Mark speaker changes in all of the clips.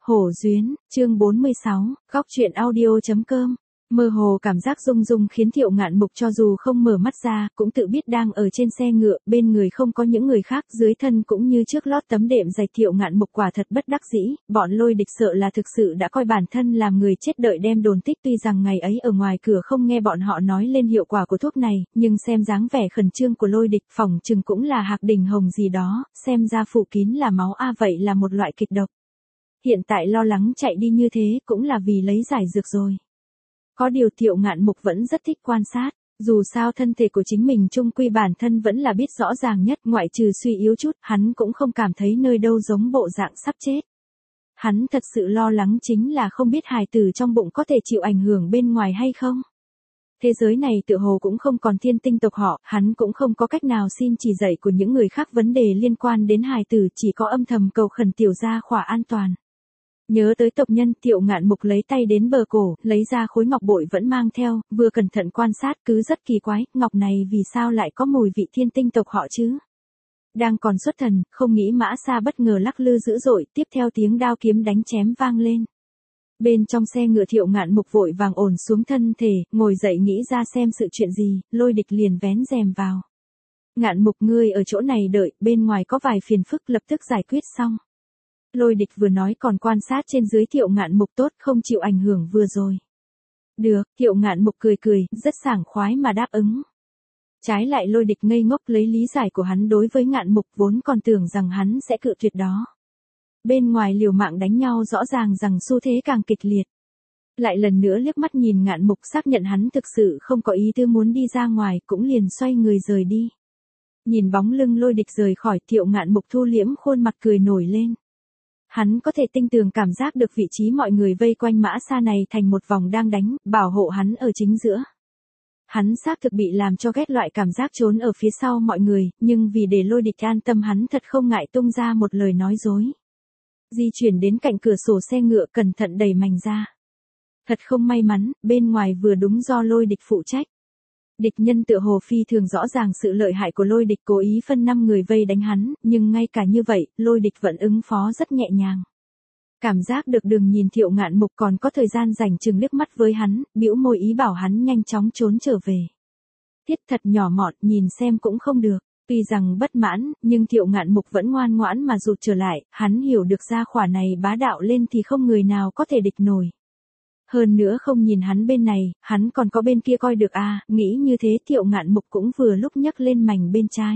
Speaker 1: Hổ Duyến, chương 46, góc truyện audio.com. Mơ hồ cảm giác rung rung khiến Thiệu Ngạn Mục cho dù không mở mắt ra, cũng tự biết đang ở trên xe ngựa, bên người không có những người khác, dưới thân cũng như trước lót tấm đệm dày. Thiệu Ngạn Mục quả thật bất đắc dĩ, bọn Lôi Địch sợ là thực sự đã coi bản thân làm người chết đợi đem đồn tích. Tuy rằng ngày ấy ở ngoài cửa không nghe bọn họ nói lên hiệu quả của thuốc này, nhưng xem dáng vẻ khẩn trương của Lôi Địch phỏng chừng cũng là hạc đỉnh hồng gì đó, xem ra phủ kín là máu vậy là một loại kịch độc. Hiện tại lo lắng chạy đi như thế cũng là vì lấy giải dược rồi. Có điều Thiệu Ngạn Mục vẫn rất thích quan sát, dù sao thân thể của chính mình chung quy bản thân vẫn là biết rõ ràng nhất, ngoại trừ suy yếu chút, hắn cũng không cảm thấy nơi đâu giống bộ dạng sắp chết. Hắn thật sự lo lắng chính là không biết hài tử trong bụng có thể chịu ảnh hưởng bên ngoài hay không. Thế giới này tựa hồ cũng không còn thiên tinh tộc họ, hắn cũng không có cách nào xin chỉ dạy của những người khác vấn đề liên quan đến hài tử, chỉ có âm thầm cầu khẩn tiểu gia khỏa an toàn. Nhớ tới tộc nhân, Thiệu Ngạn Mục lấy tay đến bờ cổ, lấy ra khối ngọc bội vẫn mang theo, vừa cẩn thận quan sát cứ rất kỳ quái, ngọc này vì sao lại có mùi vị thiên tinh tộc họ chứ? Đang còn xuất thần, không nghĩ Mã Sa bất ngờ lắc lư dữ dội, tiếp theo tiếng đao kiếm đánh chém vang lên. Bên trong xe ngựa Thiệu Ngạn Mục vội vàng ổn xuống thân thể, ngồi dậy nghĩ ra xem sự chuyện gì, Lôi Địch liền vén rèm vào. Ngạn Mục ngươi ở chỗ này đợi, bên ngoài có vài phiền phức lập tức giải quyết xong. Lôi Địch vừa nói còn quan sát trên dưới Thiệu Ngạn Mục tốt không chịu ảnh hưởng vừa rồi. Được, Thiệu Ngạn Mục cười cười, rất sảng khoái mà đáp ứng. Trái lại Lôi Địch ngây ngốc lấy lý giải của hắn đối với Ngạn Mục vốn còn tưởng rằng hắn sẽ cự tuyệt đó. Bên ngoài liều mạng đánh nhau rõ ràng rằng xu thế càng kịch liệt. Lại lần nữa liếc mắt nhìn Ngạn Mục xác nhận hắn thực sự không có ý tư muốn đi ra ngoài cũng liền xoay người rời đi. Nhìn bóng lưng Lôi Địch rời khỏi Thiệu Ngạn Mục thu liễm khuôn mặt cười nổi lên. Hắn có thể tinh tường cảm giác được vị trí mọi người vây quanh Mã Sa này thành một vòng đang đánh, bảo hộ hắn ở chính giữa. Hắn xác thực bị làm cho ghét loại cảm giác trốn ở phía sau mọi người, nhưng vì để Lôi Địch an tâm hắn thật không ngại tung ra một lời nói dối. Di chuyển đến cạnh cửa sổ xe ngựa cẩn thận đẩy mành ra. Thật không may mắn, bên ngoài vừa đúng do Lôi Địch phụ trách. Địch nhân tựa hồ phi thường rõ ràng sự lợi hại của Lôi Địch cố ý phân 5 người vây đánh hắn, nhưng ngay cả như vậy, Lôi Địch vẫn ứng phó rất nhẹ nhàng. Cảm giác được Đường nhìn Thiệu Ngạn Mục còn có thời gian rảnh chừng liếc mắt với hắn, bĩu môi ý bảo hắn nhanh chóng trốn trở về. Tiết thật nhỏ mọn, nhìn xem cũng không được. Tuy rằng bất mãn, nhưng Thiệu Ngạn Mục vẫn ngoan ngoãn mà rụt trở lại, hắn hiểu được gia khỏa này bá đạo lên thì không người nào có thể địch nổi. Hơn nữa không nhìn hắn bên này, hắn còn có bên kia coi được nghĩ như thế Thiệu Ngạn Mục cũng vừa lúc nhấc lên mành bên trái.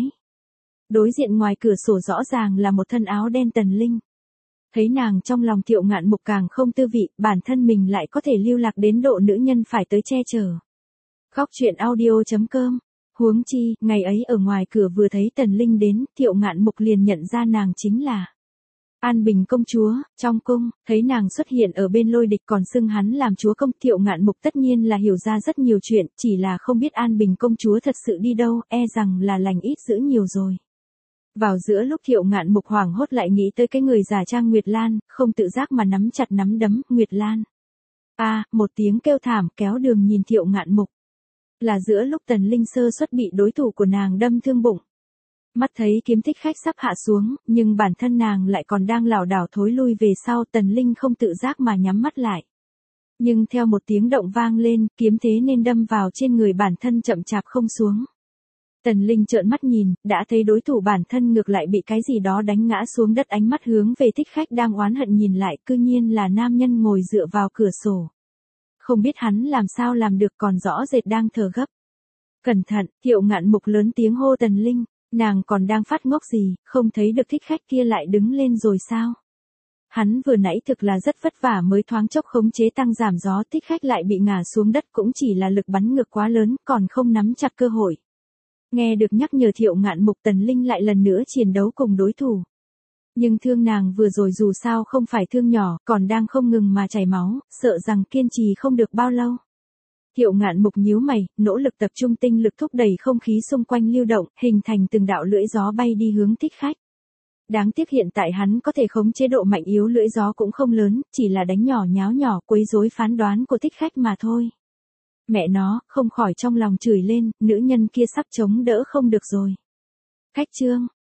Speaker 1: Đối diện ngoài cửa sổ rõ ràng là một thân áo đen Tần Linh. Thấy nàng trong lòng Thiệu Ngạn Mục càng không tư vị, bản thân mình lại có thể lưu lạc đến độ nữ nhân phải tới che chở. Góc truyện audio.com. Huống chi, ngày ấy ở ngoài cửa vừa thấy Tần Linh đến, Thiệu Ngạn Mục liền nhận ra nàng chính là An Bình công chúa. Trong cung, thấy nàng xuất hiện ở bên Lôi Địch còn xưng hắn làm chúa công, Thiệu Ngạn Mục tất nhiên là hiểu ra rất nhiều chuyện, chỉ là không biết An Bình công chúa thật sự đi đâu, rằng là lành ít dữ nhiều rồi. Vào giữa lúc Thiệu Ngạn Mục hoảng hốt lại nghĩ tới cái người giả trang Nguyệt Lan, không tự giác mà nắm chặt nắm đấm, Nguyệt Lan. Một tiếng kêu thảm kéo Đường nhìn Thiệu Ngạn Mục. Là giữa lúc Tần Linh sơ suất bị đối thủ của nàng đâm thương bụng. Mắt thấy kiếm Thích Khách sắp hạ xuống, nhưng bản thân nàng lại còn đang lảo đảo thối lui về sau, Tần Linh không tự giác mà nhắm mắt lại. Nhưng theo một tiếng động vang lên, kiếm thế nên đâm vào trên người bản thân chậm chạp không xuống. Tần Linh trợn mắt nhìn, đã thấy đối thủ bản thân ngược lại bị cái gì đó đánh ngã xuống đất, ánh mắt hướng về Thích Khách đang oán hận nhìn lại, cư nhiên là nam nhân ngồi dựa vào cửa sổ. Không biết hắn làm sao làm được, còn rõ rệt đang thở gấp. Cẩn thận, Thiệu Ngạn Mục lớn tiếng hô Tần Linh, nàng còn đang phát ngốc gì, không thấy được Thích Khách kia lại đứng lên rồi sao? Hắn vừa nãy thực là rất vất vả mới thoáng chốc khống chế tăng giảm gió, Thích Khách lại bị ngã xuống đất cũng chỉ là lực bắn ngược quá lớn, còn không nắm chặt cơ hội. Nghe được nhắc nhở Thiệu Ngạn Mục, Tần Linh lại lần nữa chiến đấu cùng đối thủ. Nhưng thương nàng vừa rồi dù sao không phải thương nhỏ, còn đang không ngừng mà chảy máu, sợ rằng kiên trì không được bao lâu. Thiệu Ngạn Mục nhíu mày, nỗ lực tập trung tinh lực thúc đẩy không khí xung quanh lưu động, hình thành từng đạo lưỡi gió bay đi hướng Thích Khách. Đáng tiếc hiện tại hắn có thể khống chế độ mạnh yếu lưỡi gió cũng không lớn, chỉ là đánh nhỏ nháo nhỏ quấy rối phán đoán của Thích Khách mà thôi. Mẹ nó, không khỏi trong lòng chửi lên, nữ nhân kia sắp chống đỡ không được rồi. Khách trương,